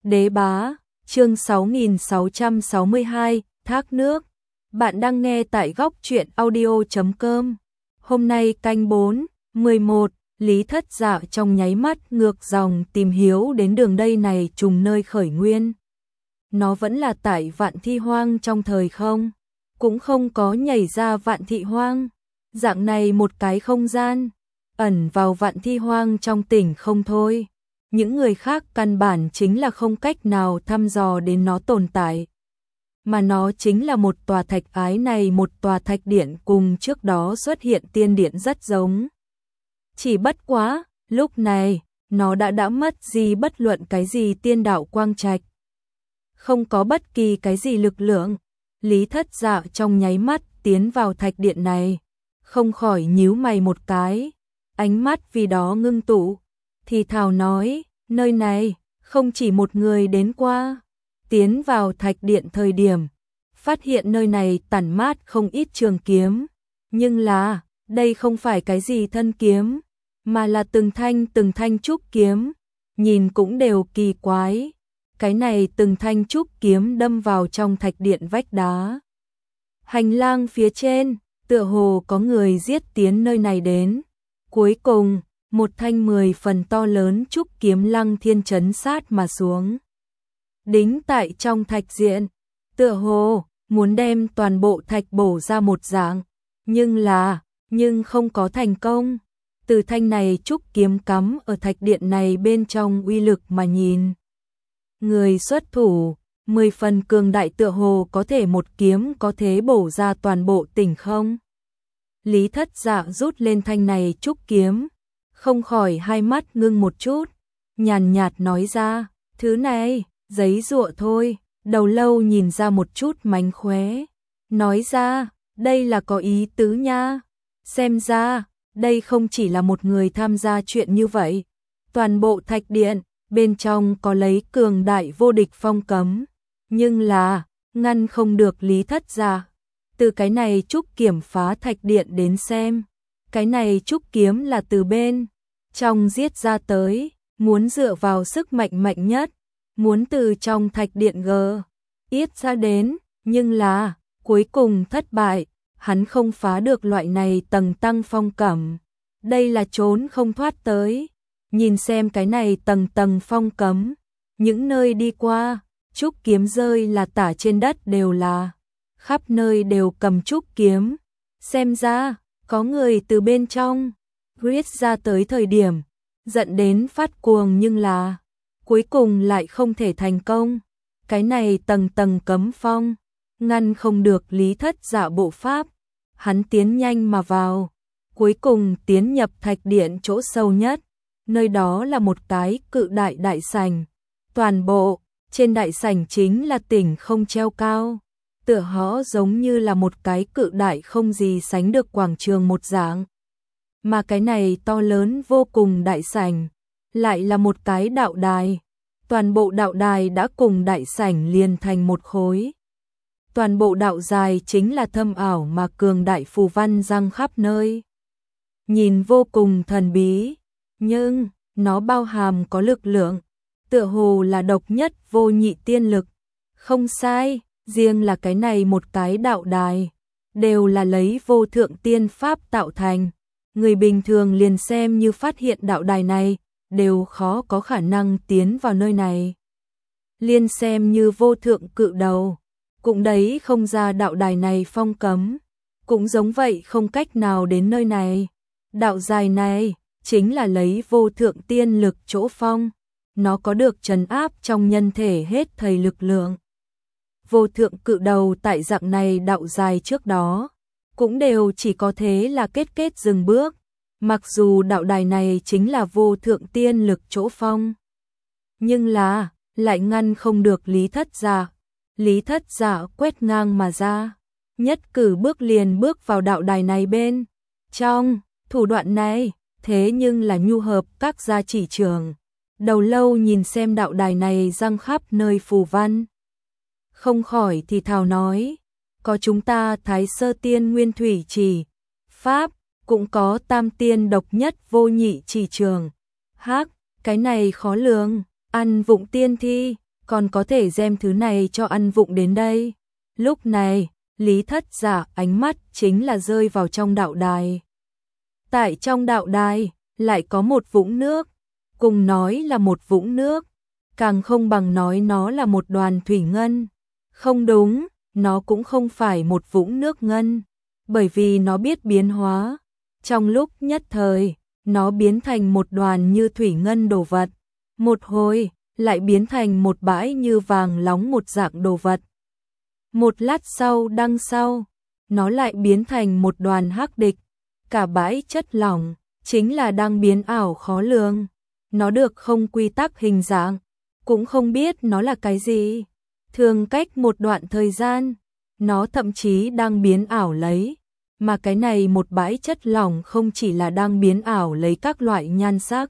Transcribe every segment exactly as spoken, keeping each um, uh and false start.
Đế bá, chương sáu nghìn sáu trăm sáu mươi hai, thác nước. Bạn đang nghe tại góc truyện audio chấm com. Hôm nay canh bốn, mười một, Lý Thất Dạ trong nháy mắt ngược dòng tìm hiếu đến đường đây này trùng nơi khởi nguyên. Nó vẫn là tại Vạn Thi Hoang trong thời không, cũng không có nhảy ra Vạn Thị Hoang. Dạng này một cái không gian, ẩn vào Vạn Thi Hoang trong tỉnh không thôi. Những người khác căn bản chính là không cách nào thăm dò đến nó tồn tại. Mà nó chính là một tòa thạch ái này, một tòa thạch điện cùng trước đó xuất hiện tiên điện rất giống. Chỉ bất quá, lúc này, nó đã đã mất gì bất luận cái gì tiên đạo quang trạch. Không có bất kỳ cái gì lực lượng. Lý Thất Dạ trong nháy mắt tiến vào thạch điện này, không khỏi nhíu mày một cái, ánh mắt vì đó ngưng tụ, thì thào nói, nơi này, không chỉ một người đến qua. Tiến vào thạch điện thời điểm, phát hiện nơi này tản mát không ít trường kiếm, nhưng là, đây không phải cái gì thân kiếm, mà là từng thanh từng thanh trúc kiếm, nhìn cũng đều kỳ quái. Cái này từng thanh trúc kiếm đâm vào trong thạch điện vách đá. Hành lang phía trên, tựa hồ có người giết tiến nơi này đến. Cuối cùng, một thanh mười phần to lớn trúc kiếm lăng thiên chấn sát mà xuống. Đính tại trong thạch diện, tựa hồ, muốn đem toàn bộ thạch bổ ra một dạng. Nhưng là, nhưng không có thành công. Từ thanh này trúc kiếm cắm ở thạch điện này bên trong uy lực mà nhìn. Người xuất thủ, mười phần cường đại tựa hồ có thể một kiếm có thể bổ ra toàn bộ tỉnh không. Lý Thất Dạ rút lên thanh này trúc kiếm, không khỏi hai mắt ngưng một chút, nhàn nhạt nói ra, thứ này, giấy giụa thôi. Đầu lâu nhìn ra một chút mánh khóe, nói ra, đây là có ý tứ nha. Xem ra, đây không chỉ là một người tham gia chuyện như vậy. Toàn bộ thạch điện, bên trong có lấy cường đại vô địch phong cấm, nhưng là, ngăn không được Lý Thất Dạ. Từ cái này trúc kiểm phá thạch điện đến xem, cái này trúc kiếm là từ bên trong giết ra tới, muốn dựa vào sức mạnh mạnh nhất, muốn từ trong thạch điện gờ yết ra đến, nhưng là, cuối cùng thất bại, hắn không phá được loại này tầng tăng phong cấm, đây là trốn không thoát tới. Nhìn xem cái này tầng tầng phong cấm, những nơi đi qua, trúc kiếm rơi là tả trên đất đều là, khắp nơi đều cầm trúc kiếm. Xem ra, có người từ bên trong, Grit ra tới thời điểm, giận đến phát cuồng nhưng là, cuối cùng lại không thể thành công. Cái này tầng tầng cấm phong, ngăn không được Lý Thất Dạ bộ pháp, hắn tiến nhanh mà vào, cuối cùng tiến nhập thạch điện chỗ sâu nhất. Nơi đó là một cái cự đại đại sảnh, toàn bộ, trên đại sảnh chính là tỉnh không treo cao, tựa hó giống như là một cái cự đại không gì sánh được quảng trường một dạng. Mà cái này to lớn vô cùng đại sảnh, lại là một cái đạo đài, toàn bộ đạo đài đã cùng đại sảnh liền thành một khối. Toàn bộ đạo dài chính là thâm ảo mà cường đại phù văn răng khắp nơi. Nhìn vô cùng thần bí. Nhưng, nó bao hàm có lực lượng, tựa hồ là độc nhất vô nhị tiên lực. Không sai, riêng là cái này một cái đạo đài, đều là lấy vô thượng tiên pháp tạo thành. Người bình thường liền xem như phát hiện đạo đài này, đều khó có khả năng tiến vào nơi này. Liên xem như vô thượng cự đầu, cũng đấy không ra đạo đài này phong cấm, cũng giống vậy không cách nào đến nơi này. Đạo dài này chính là lấy vô thượng tiên lực chỗ phong, nó có được trấn áp trong nhân thể hết thầy lực lượng. Vô thượng cự đầu tại dạng này đạo dài trước đó, cũng đều chỉ có thế là kết kết dừng bước, mặc dù đạo đài này chính là vô thượng tiên lực chỗ phong. Nhưng là, lại ngăn không được Lý Thất Dạ. Lý Thất Dạ quét ngang mà ra, nhất cử bước liền bước vào đạo đài này bên trong. Thủ đoạn này, thế nhưng là nhu hợp các gia chỉ trường. Đầu lâu nhìn xem đạo đài này răng khắp nơi phù văn, không khỏi thì thào nói, có chúng ta Thái Sơ Tiên Nguyên Thủy Chỉ pháp, cũng có Tam Tiên độc nhất vô nhị chỉ trường. Hắc, cái này khó lường, ăn vụng tiên thi, còn có thể đem thứ này cho ăn vụng đến đây. Lúc này, Lý Thất Dạ ánh mắt chính là rơi vào trong đạo đài. Tại trong đạo đài, lại có một vũng nước, cùng nói là một vũng nước, càng không bằng nói nó là một đoàn thủy ngân. Không đúng, nó cũng không phải một vũng nước ngân, bởi vì nó biết biến hóa. Trong lúc nhất thời, nó biến thành một đoàn như thủy ngân đồ vật, một hồi lại biến thành một bãi như vàng nóng một dạng đồ vật. Một lát sau đằng sau, nó lại biến thành một đoàn hắc địch, cả bãi chất lỏng, chính là đang biến ảo khó lường. Nó được không quy tắc hình dạng, cũng không biết nó là cái gì. Thường cách một đoạn thời gian, nó thậm chí đang biến ảo lấy. Mà cái này một bãi chất lỏng không chỉ là đang biến ảo lấy các loại nhan sắc,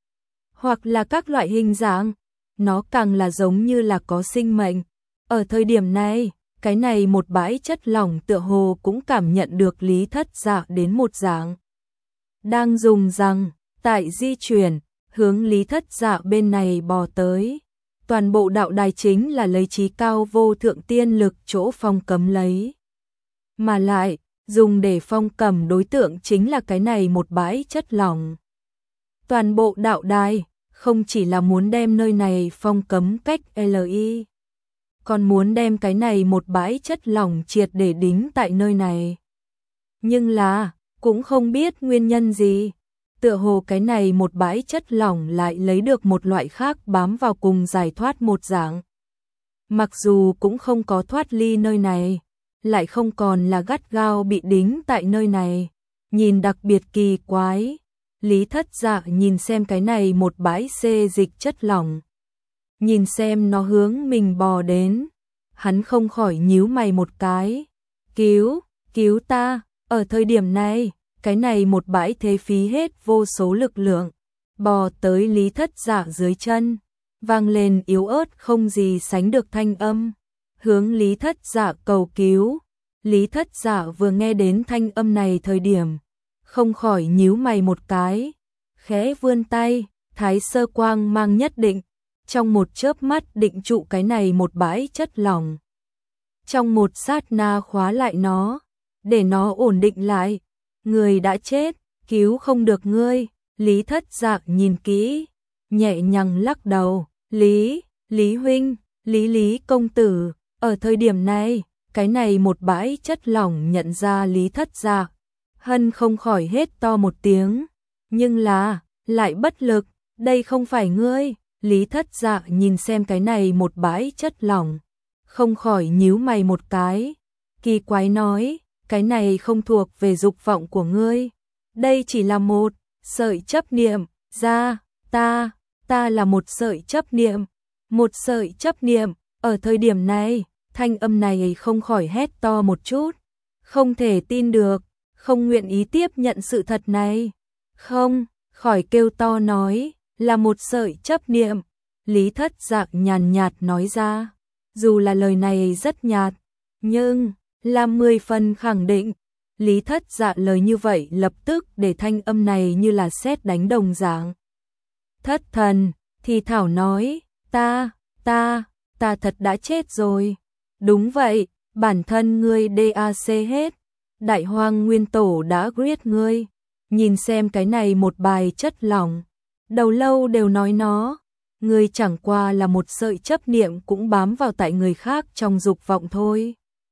hoặc là các loại hình dạng, nó càng là giống như là có sinh mệnh. Ở thời điểm này, cái này một bãi chất lỏng tựa hồ cũng cảm nhận được Lý Thất Dạ đến một dạng. Đang dùng rằng, tại di chuyển, hướng Lý Thất Dạ bên này bò tới. Toàn bộ đạo đài chính là lấy trí cao vô thượng tiên lực chỗ phong cấm lấy. Mà lại, dùng để phong cầm đối tượng chính là cái này một bãi chất lỏng. Toàn bộ đạo đài, không chỉ là muốn đem nơi này phong cấm cách lờ i, còn muốn đem cái này một bãi chất lỏng triệt để đính tại nơi này. Nhưng là, cũng không biết nguyên nhân gì, tựa hồ cái này một bãi chất lỏng lại lấy được một loại khác bám vào cùng giải thoát một dạng. Mặc dù cũng không có thoát ly nơi này, lại không còn là gắt gao bị đính tại nơi này, nhìn đặc biệt kỳ quái. Lý Thất Dạ nhìn xem cái này một bãi xê dịch chất lỏng, nhìn xem nó hướng mình bò đến, hắn không khỏi nhíu mày một cái. Cứu, cứu ta, ở thời điểm này, cái này một bãi thế phí hết vô số lực lượng, bò tới Lý Thất Dạ dưới chân, vang lên yếu ớt không gì sánh được thanh âm, hướng Lý Thất Dạ cầu cứu. Lý Thất Dạ vừa nghe đến thanh âm này thời điểm, không khỏi nhíu mày một cái, khẽ vươn tay, thái sơ quang mang nhất định, trong một chớp mắt định trụ cái này một bãi chất lỏng. Trong một sát na khóa lại nó, để nó ổn định lại. Người đã chết, cứu không được ngươi. Lý Thất Dạ nhìn kỹ, nhẹ nhàng lắc đầu. Lý, Lý huynh, Lý Lý công tử. Ở thời điểm này, cái này một bãi chất lỏng nhận ra Lý Thất Dạ, hân không khỏi hét to một tiếng, nhưng là, lại bất lực, đây không phải ngươi. Lý Thất Dạ nhìn xem cái này một bãi chất lỏng, không khỏi nhíu mày một cái, kỳ quái nói, cái này không thuộc về dục vọng của ngươi, đây chỉ là một sợi chấp niệm, ra, ta, ta là một sợi chấp niệm, một sợi chấp niệm. Ở thời điểm này, thanh âm này không khỏi hét to một chút, không thể tin được, không nguyện ý tiếp nhận sự thật này, không, khỏi kêu to nói, là một sợi chấp niệm. Lý Thất Dạ nhàn nhạt nói ra, dù là lời này rất nhạt, nhưng là mười phần khẳng định. Lý Thất Dạ lời như vậy lập tức để thanh âm này như là sét đánh đồng dạng. Thất thần, thì thảo nói, ta, ta, ta thật đã chết rồi. Đúng vậy, bản thân ngươi đa xê hết, Đại Hoang Nguyên Tổ đã giết ngươi. Nhìn xem cái này một bài chất lỏng, đầu lâu đều nói nó, ngươi chẳng qua là một sợi chấp niệm cũng bám vào tại người khác trong dục vọng thôi.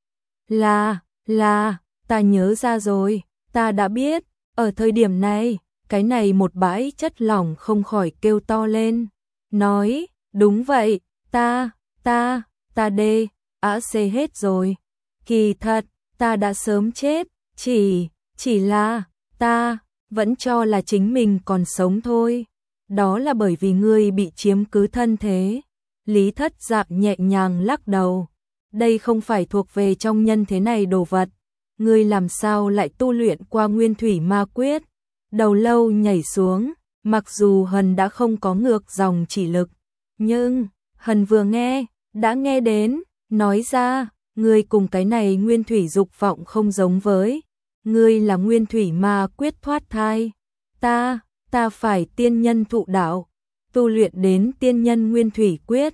Là, là, ta nhớ ra rồi, ta đã biết. Ở thời điểm này, cái này một bãi chất lỏng không khỏi kêu to lên, nói, đúng vậy, ta, ta, ta đê, á xê hết rồi. Kỳ thật, ta đã sớm chết, chỉ, chỉ là, ta, vẫn cho là chính mình còn sống thôi. Đó là bởi vì ngươi bị chiếm cứ thân thế. Lý Thất Dạ nhẹ nhàng lắc đầu. Đây không phải thuộc về trong nhân thế này đồ vật. Ngươi làm sao lại tu luyện qua Nguyên Thủy Ma Quyết? Đầu lâu nhảy xuống, mặc dù Hân đã không có ngược dòng chỉ lực, nhưng Hân vừa nghe, đã nghe đến, nói ra, ngươi cùng cái này Nguyên Thủy dục vọng không giống với. Ngươi là Nguyên Thủy Ma Quyết thoát thai. Ta, ta phải tiên nhân thụ đạo, tu luyện đến tiên nhân Nguyên Thủy Quyết.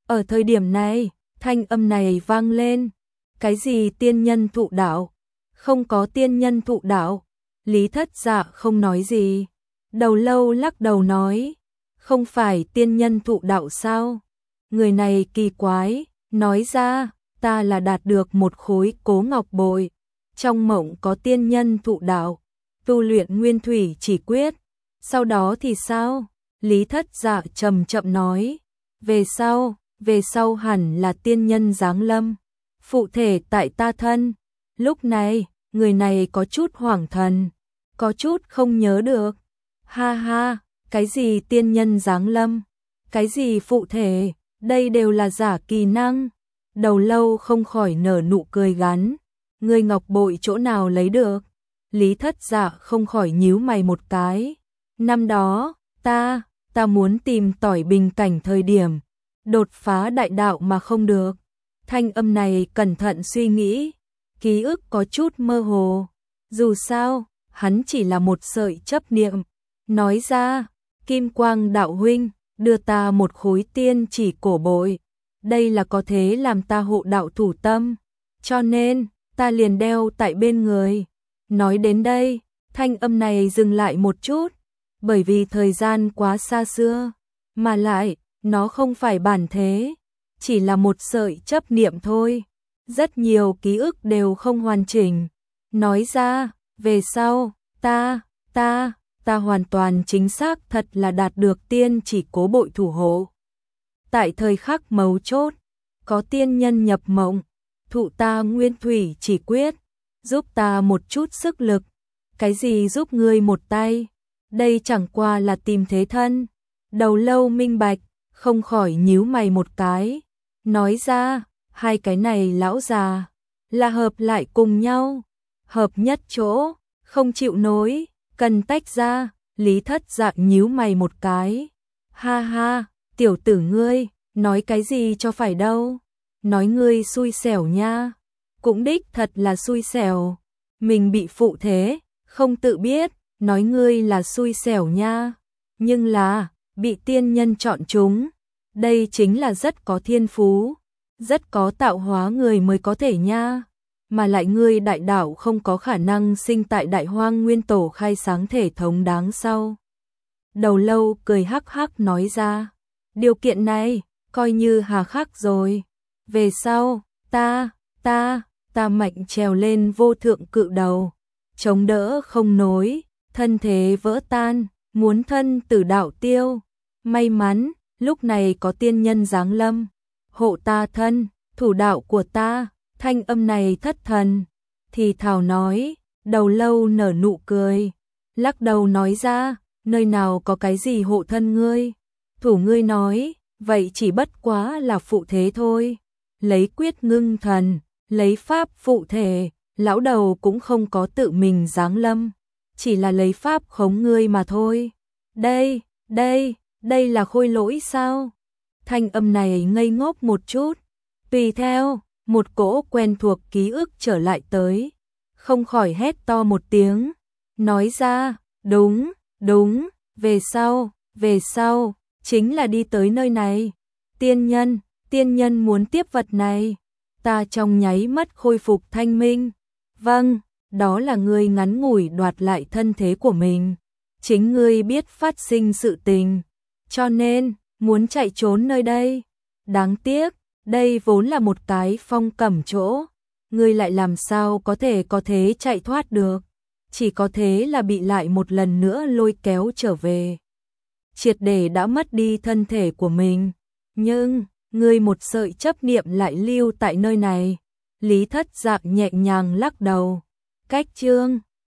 Ở thời điểm này, thanh âm này vang lên. Cái gì tiên nhân thụ đạo? Không có tiên nhân thụ đạo. Lý Thất Dạ không nói gì. Đầu Lâu lắc đầu nói, không phải tiên nhân thụ đạo sao? Người này kỳ quái, nói ra, ta là đạt được một khối cố ngọc bội. Trong mộng có tiên nhân thụ đạo, tu luyện nguyên thủy chỉ quyết. Sau đó thì sao? Lý Thất Dạ chậm chậm nói, về sau, về sau hẳn là tiên nhân giáng lâm, phụ thể tại ta thân. Lúc này, người này có chút hoảng thần, có chút không nhớ được. Ha ha, cái gì tiên nhân giáng lâm, cái gì phụ thể, đây đều là giả kỳ năng. Đầu Lâu không khỏi nở nụ cười gắn, ngươi ngọc bội chỗ nào lấy được? Lý Thất Dạ không khỏi nhíu mày một cái. Năm đó, ta, ta muốn tìm tỏi bình cảnh thời điểm, đột phá đại đạo mà không được. Thanh âm này cẩn thận suy nghĩ, ký ức có chút mơ hồ. Dù sao, hắn chỉ là một sợi chấp niệm. Nói ra, Kim Quang đạo huynh, đưa ta một khối tiên chỉ cổ bội. Đây là có thế làm ta hộ đạo thủ tâm, cho nên, ta liền đeo tại bên người. Nói đến đây, thanh âm này dừng lại một chút, bởi vì thời gian quá xa xưa, mà lại, nó không phải bản thế, chỉ là một sợi chấp niệm thôi. Rất nhiều ký ức đều không hoàn chỉnh. Nói ra, về sau, ta, ta, ta hoàn toàn chính xác thật là đạt được tiên chỉ cố bội thủ hộ. Tại thời khắc mấu chốt, có tiên nhân nhập mộng, thụ ta nguyên thủy chỉ quyết, giúp ta một chút sức lực. Cái gì giúp ngươi một tay? Đây chẳng qua là tìm thế thân. Đầu Lâu minh bạch, không khỏi nhíu mày một cái. Nói ra, hai cái này lão già, là hợp lại cùng nhau. Hợp nhất chỗ, không chịu nối, cần tách ra. Lý Thất Dạ nhíu mày một cái. Ha ha, tiểu tử ngươi, nói cái gì cho phải đâu. Nói ngươi xui xẻo nha. Cũng đích thật là xui xẻo. Mình bị phụ thế, không tự biết, nói ngươi là xui xẻo nha. Nhưng là, bị tiên nhân chọn chúng. Đây chính là rất có thiên phú, rất có tạo hóa người mới có thể nha. Mà lại ngươi đại đạo không có khả năng sinh tại đại hoang nguyên tổ khai sáng thể thống đáng sau. Đầu Lâu cười hắc hắc nói ra, điều kiện này, coi như hà khắc rồi. Về sau, ta, ta, ta mạnh trèo lên vô thượng cự đầu, chống đỡ không nối, thân thế vỡ tan, muốn thân tử đạo tiêu. May mắn, lúc này có tiên nhân giáng lâm, hộ ta thân, thủ đạo của ta. Thanh âm này thất thần, thì thào nói. Đầu Lâu nở nụ cười, lắc đầu nói ra, nơi nào có cái gì hộ thân ngươi. Thủ ngươi nói, vậy chỉ bất quá là phụ thế thôi. Lấy quyết ngưng thần, lấy pháp phụ thể, lão đầu cũng không có tự mình giáng lâm, chỉ là lấy pháp khống ngươi mà thôi. Đây, đây, đây là khôi lỗi sao? Thanh âm này ngây ngốc một chút, tùy theo, một cỗ quen thuộc ký ức trở lại tới, không khỏi hét to một tiếng, nói ra, đúng, đúng, về sau, về sau, chính là đi tới nơi này. Tiên nhân, tiên nhân muốn tiếp vật này. Ta trong nháy mắt khôi phục thanh minh. Vâng, đó là ngươi ngắn ngủi đoạt lại thân thế của mình. Chính ngươi biết phát sinh sự tình, cho nên, muốn chạy trốn nơi đây. Đáng tiếc, đây vốn là một cái phong cẩm chỗ. Ngươi lại làm sao có thể có thế chạy thoát được. Chỉ có thế là bị lại một lần nữa lôi kéo trở về. Triệt để đã mất đi thân thể của mình. Nhưng, ngươi một sợi chấp niệm lại lưu tại nơi này. Lý Thất Dạ nhẹ nhàng lắc đầu. Cách chương